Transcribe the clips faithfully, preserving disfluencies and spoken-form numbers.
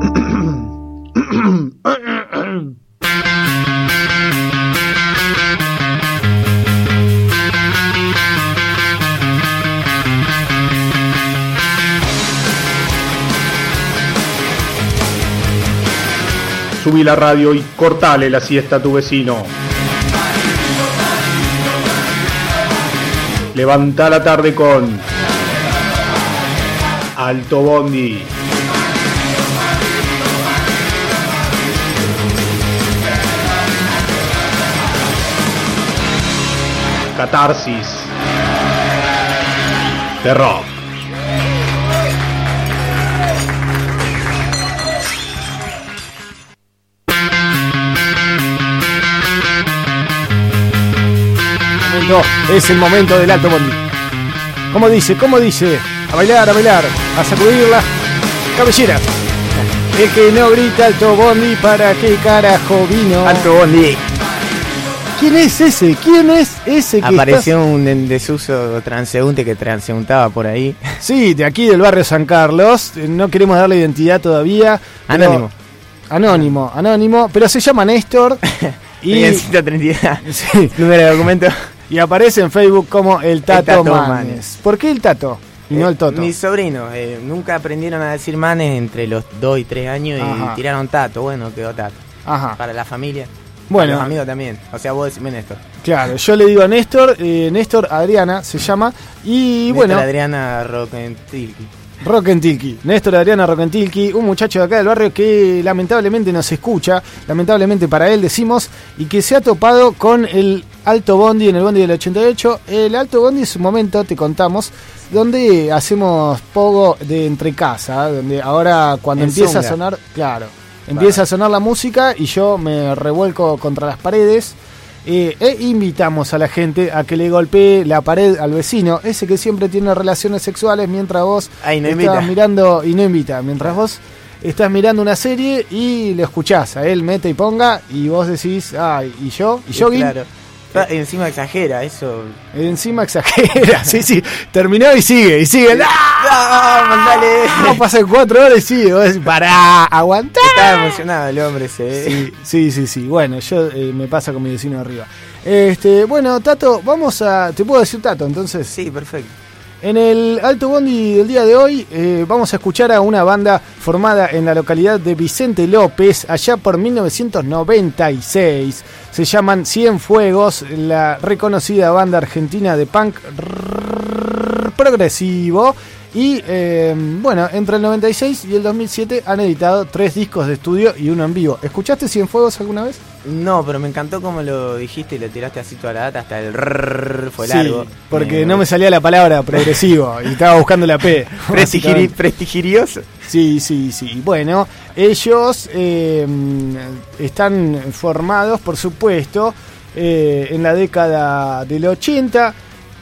Subí la radio y cortale la siesta a tu vecino. Levanta la tarde con Alto Bondi. Catarsis de rock. Es el momento del Alto Bondi. ¿Cómo dice? ¿Cómo dice? A bailar, a bailar, a sacudirla. Cabellera. El que no grita Alto Bondi, ¿para qué carajo vino? Alto Bondi. ¿Quién es ese? ¿Quién es ese que Apareció estás... un en desuso transeúnte que transeúntaba por ahí. Sí, de aquí del barrio San Carlos. No queremos darle identidad todavía. Pero... Anónimo. Anónimo, anónimo. Pero se llama Néstor. Y ciento treinta y dos. Sí. Número de documento. Y aparece en Facebook como el Tato, el Tato Manes. Manes. ¿Por qué el Tato y eh, no el Toto? Mis sobrinos eh, nunca aprendieron a decir Manes entre los dos y tres años. Ajá. Y tiraron Tato. Bueno, quedó Tato. Ajá. Para la familia. Bueno. Para los amigos también. O sea, vos decime Néstor. Claro, yo le digo a Néstor, eh, Néstor Adriana se llama. Y Néstor bueno. Adriana Roquentilqui. Roquentilqui, Néstor Adriana Roquentilqui, un muchacho de acá del barrio que lamentablemente nos escucha, lamentablemente para él decimos, y que se ha topado con el Alto Bondi en el Bondi del ochenta y ocho. El Alto Bondi es un momento, te contamos, donde hacemos pogo de entre casa, donde ahora cuando en empieza Zunga. a sonar, claro, empieza vale. a sonar la música y yo me revuelco contra las paredes. Eh, e invitamos a la gente a que le golpee la pared al vecino, ese que siempre tiene relaciones sexuales mientras vos Ay, no estás invita. mirando y no invita, mientras vos estás mirando una serie y lo escuchás, a él mete y ponga y vos decís, ay, y yo, y yo, claro. Y encima exagera, eso. Encima exagera, sí, sí, terminó y sigue, y sigue. ¡No! ¡No, mandale! No, pasan cuatro horas y sigue, vos decís, pará, aguantá. Estaba emocionado el hombre ese. Sí, sí, sí, sí. Bueno, yo eh, me pasa con mi vecino de arriba. Este, bueno, Tato, vamos a... ¿Te puedo decir Tato, entonces? Sí, perfecto. En el Alto Bondi del día de hoy eh, vamos a escuchar a una banda formada en la localidad de Vicente López, allá por mil novecientos noventa y seis. Se llaman Cienfuegos, la reconocida banda argentina de punk progresivo. Y eh, bueno, entre el noventa y seis y el dos mil siete han editado tres discos de estudio y uno en vivo. ¿Escuchaste Cienfuegos alguna vez? No, pero me encantó como lo dijiste y lo tiraste así toda la data, hasta el rrr fue sí, largo. porque eh, no me salía la palabra progresivo y estaba buscando la P. Prestigiri- prestigirioso. Sí, sí, sí. Bueno, ellos eh, están formados, por supuesto, eh, en la década del ochenta.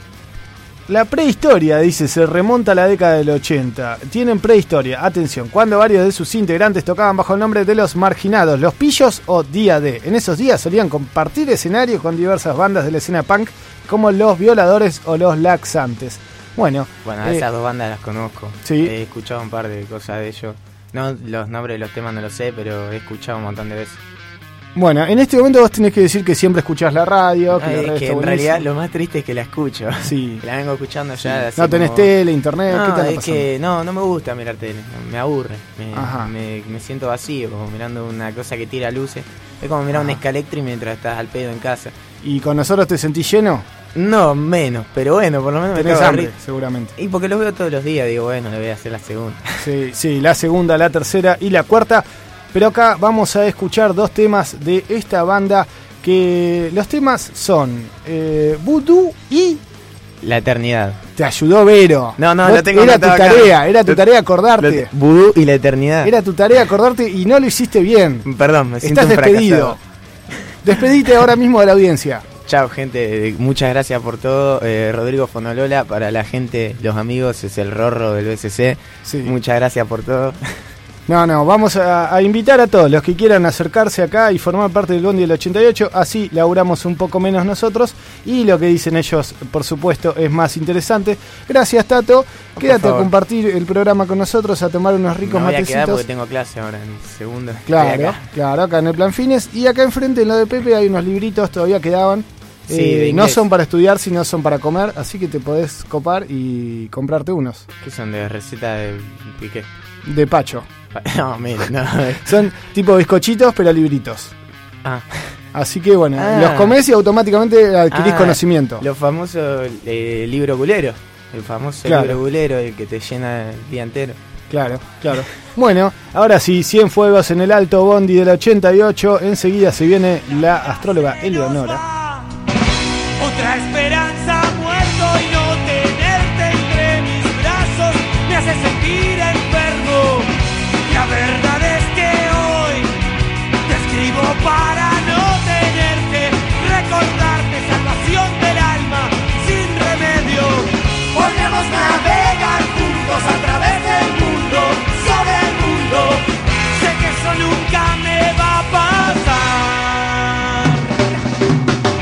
La prehistoria, dice, se remonta a la década del ochenta. Tienen prehistoria, atención, cuando varios de sus integrantes tocaban bajo el nombre de Los Marginados, Los Pillos o Día D. En esos días solían compartir escenario con diversas bandas de la escena punk, como Los Violadores o Los Laxantes. Bueno, bueno eh, esas dos bandas las conozco. Sí. He escuchado un par de cosas de ellos. No, los nombres de los temas no los sé, pero he escuchado un montón de veces. Bueno, en este momento vos tenés que decir que siempre escuchás la radio. Que, Ay, la es radio que está en buenísima. realidad lo más triste es que la escucho. Sí. La vengo escuchando Sí. ya. así No tenés como... tele, internet, no, ¿qué te anda es pasando? que no, no me gusta mirar tele, me aburre. Me, Ajá. me, me siento vacío, como mirando una cosa que tira luces. Es como mirar Ajá. un Scalectri mientras estás al pedo en casa. ¿Y con nosotros te sentís lleno? No, menos, pero bueno, por lo menos me Tenés cago de hambre, risa. seguramente. Y porque los veo todos los días, digo, bueno, le voy a hacer la segunda. Sí, sí, la segunda, la tercera y la cuarta. Pero acá vamos a escuchar dos temas de esta banda, que los temas son eh, Voodoo y... La eternidad. Te ayudó Vero. No, no, Vos, lo tengo Era tu anotado acá. tarea, era tu Lo- tarea acordarte. Lo- Vudú y la eternidad. Era tu tarea acordarte y no lo hiciste bien. Perdón, me siento Estás un despedido. fracasado. Despedite ahora mismo de la audiencia. Chao, gente, muchas gracias por todo. eh, Rodrigo Fonolola, para la gente, los amigos, es el Rorro del B C C. Sí. Muchas gracias por todo. No, no, vamos a, a invitar a todos los que quieran acercarse acá y formar parte del Bondi del ochenta y ocho, así laburamos un poco menos nosotros y lo que dicen ellos, por supuesto, es más interesante. Gracias, Tato. Oh, Quédate a compartir el programa con nosotros, a tomar unos ricos Me voy matecitos. a quedar porque tengo clase ahora en segundo. Claro, acá. claro, acá en el Plan Fines. Y acá enfrente, en lo de Pepe, hay unos libritos, todavía quedaban. Sí, eh, de no inglés. son para estudiar, sino son para comer, así que te podés copar y comprarte unos. ¿Qué son de receta de piqué? De Pacho. No, mire, no. Son tipo bizcochitos, pero libritos. Ah, Así que bueno, Ah. los comés y automáticamente adquirís Ah, conocimiento. Los famosos eh, libro culero. El famoso Claro. libro culero, el que te llena el día entero. Claro, claro. Bueno, ahora sí, cien fuegos en el alto Bondi del ochenta y ocho. Enseguida se viene la astróloga Eleonora. Otra esperanza ha muerto y no tenerte entre mis brazos me hace sentir enfermo. La verdad es que hoy te escribo para no tener que recordarte, salvación del alma sin remedio. Podemos navegar juntos a través del mundo, sobre el mundo. Sé que eso nunca me va a pasar.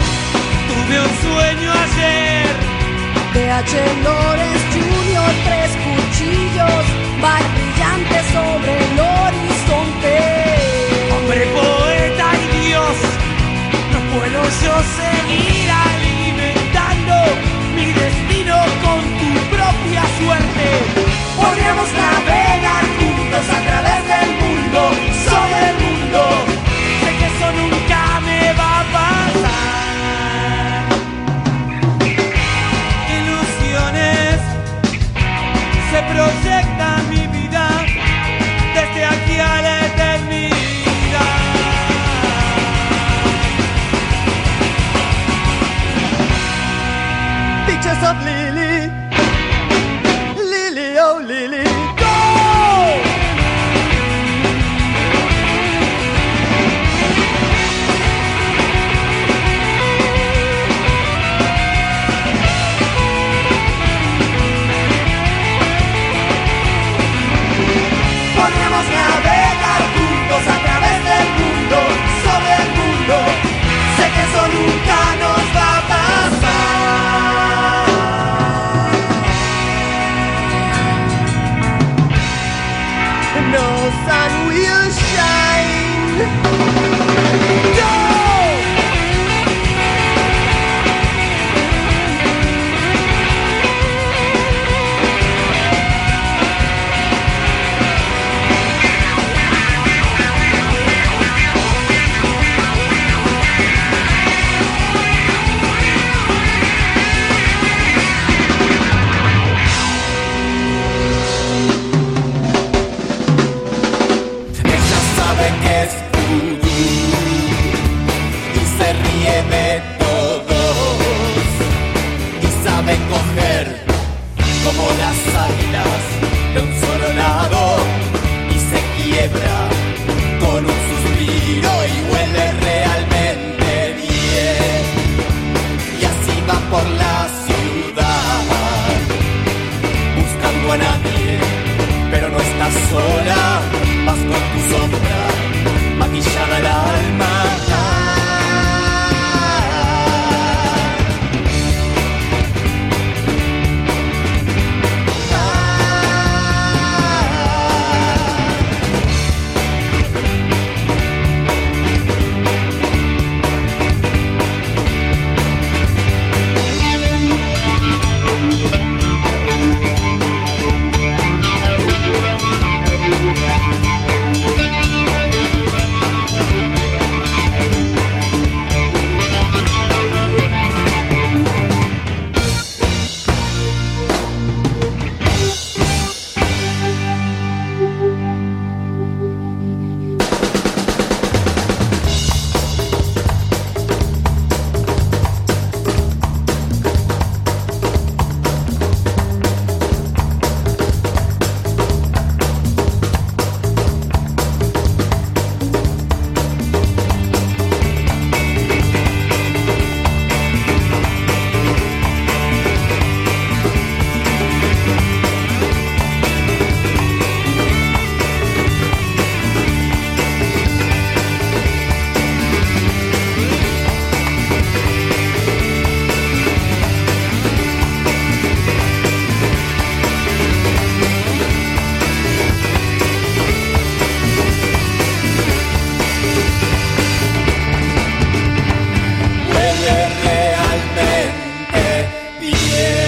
Miguel.